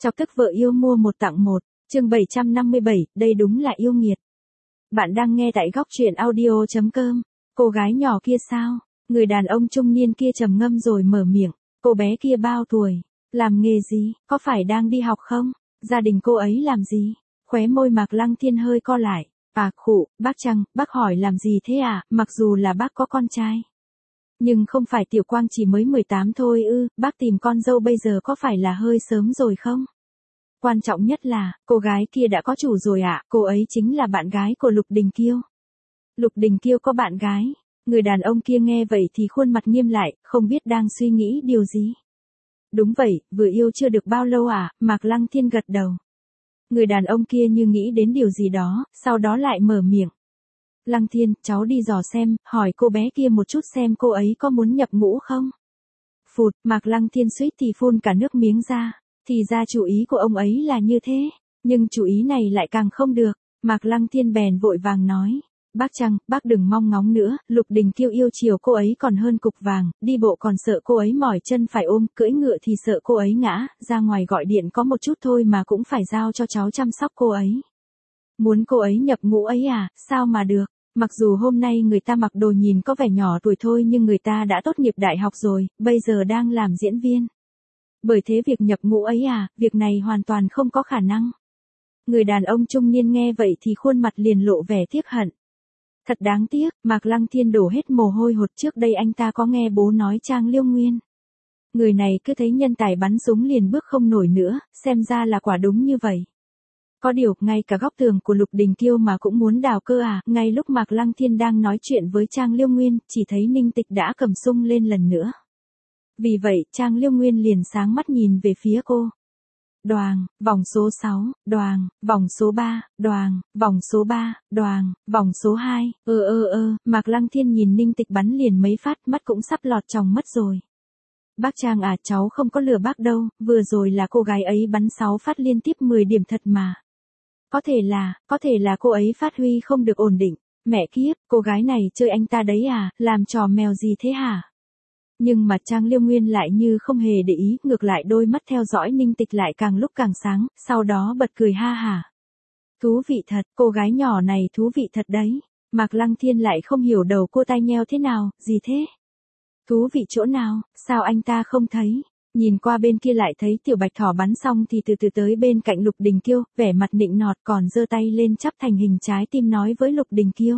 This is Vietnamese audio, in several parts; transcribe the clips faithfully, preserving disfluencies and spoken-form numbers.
Chọc tức vợ yêu mua một tặng một, chương bảy trăm năm mươi bảy, đây đúng là yêu nghiệt. Bạn đang nghe tại góc truyện audio chấm com. Cô gái nhỏ kia sao? Người đàn ông trung niên kia trầm ngâm rồi mở miệng. Cô bé kia bao tuổi? Làm nghề gì? Có phải đang đi học không? Gia đình cô ấy làm gì? Khóe môi Mạc Lăng Thiên hơi co lại. À khụ, bác Trăng, bác hỏi làm gì thế à? Mặc dù là bác có con trai. Nhưng không phải Tiểu Quang chỉ mới mười tám thôi ư, bác tìm con dâu bây giờ có phải là hơi sớm rồi không? Quan trọng nhất là, cô gái kia đã có chủ rồi ạ, à? Cô ấy chính là bạn gái của Lục Đình Kiêu. Lục Đình Kiêu có bạn gái. Người đàn ông kia nghe vậy thì khuôn mặt nghiêm lại, không biết đang suy nghĩ điều gì. Đúng vậy, vừa yêu chưa được bao lâu à, Mạc Lăng Thiên gật đầu. Người đàn ông kia như nghĩ đến điều gì đó, sau đó lại mở miệng. Lăng Thiên, cháu đi dò xem, hỏi cô bé kia một chút xem cô ấy có muốn nhập ngũ không? Phụt, Mạc Lăng Thiên suýt thì phun cả nước miếng ra. Thì ra chủ ý của ông ấy là như thế, nhưng chủ ý này lại càng không được. Mạc Lăng Thiên bèn vội vàng nói. Bác Trăng, bác đừng mong ngóng nữa, Lục Đình Kiêu yêu chiều cô ấy còn hơn cục vàng, đi bộ còn sợ cô ấy mỏi chân phải ôm, cưỡi ngựa thì sợ cô ấy ngã, ra ngoài gọi điện có một chút thôi mà cũng phải giao cho cháu chăm sóc cô ấy. Muốn cô ấy nhập ngũ ấy à, sao mà được, mặc dù hôm nay người ta mặc đồ nhìn có vẻ nhỏ tuổi thôi nhưng người ta đã tốt nghiệp đại học rồi, bây giờ đang làm diễn viên. Bởi thế việc nhập ngũ ấy à, việc này hoàn toàn không có khả năng. Người đàn ông trung niên nghe vậy thì khuôn mặt liền lộ vẻ tiếc hận. Thật đáng tiếc, Mạc Lăng Thiên đổ hết mồ hôi hột, trước đây anh ta có nghe bố nói Trang Liêu Nguyên. Người này cứ thấy nhân tài bắn súng liền bước không nổi nữa, xem ra là quả đúng như vậy. Có điều, ngay cả góc tường của Lục Đình Kiêu mà cũng muốn đào cơ à, ngay lúc Mạc Lăng Thiên đang nói chuyện với Trang Liêu Nguyên, chỉ thấy Ninh Tịch đã cầm sung lên lần nữa. Vì vậy, Trang Liêu Nguyên liền sáng mắt nhìn về phía cô. Đoàng, vòng số sáu, đoàng, vòng số ba, đoàng, vòng số ba, đoàng, vòng số hai, ơ ơ ơ, Mạc Lăng Thiên nhìn Ninh Tịch bắn liền mấy phát, mắt cũng sắp lọt tròng mất rồi. Bác Trang à, cháu không có lừa bác đâu, vừa rồi là cô gái ấy bắn sáu phát liên tiếp mười điểm thật mà. Có thể là, có thể là cô ấy phát huy không được ổn định, mẹ kiếp, cô gái này chơi anh ta đấy à, làm trò mèo gì thế hả? Nhưng mà Trang Liêu Nguyên lại như không hề để ý, ngược lại đôi mắt theo dõi Ninh Tịch lại càng lúc càng sáng, sau đó bật cười ha hả. Thú vị thật, cô gái nhỏ này thú vị thật đấy. Mạc Lăng Thiên lại không hiểu đầu cô tai nheo thế nào, gì thế? Thú vị chỗ nào, sao anh ta không thấy? Nhìn qua bên kia lại thấy Tiểu Bạch Thỏ bắn xong thì từ từ tới bên cạnh Lục Đình Kiêu, vẻ mặt nịnh nọt còn giơ tay lên chắp thành hình trái tim nói với Lục Đình Kiêu.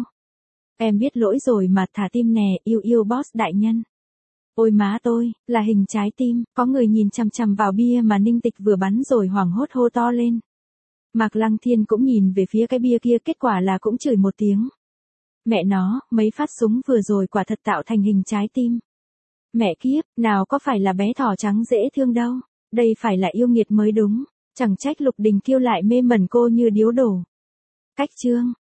Em biết lỗi rồi mà, thả tim nè, yêu yêu boss đại nhân. Ôi má tôi, là hình trái tim, có người nhìn chằm chằm vào bia mà Ninh Tịch vừa bắn rồi hoảng hốt hô to lên. Mạc Lăng Thiên cũng nhìn về phía cái bia kia, kết quả là cũng chửi một tiếng. Mẹ nó, mấy phát súng vừa rồi quả thật tạo thành hình trái tim. Mẹ kiếp, nào có phải là bé thỏ trắng dễ thương đâu, đây phải là yêu nghiệt mới đúng, chẳng trách Lục Đình Kiêu lại mê mẩn cô như điếu đổ. Cách chương.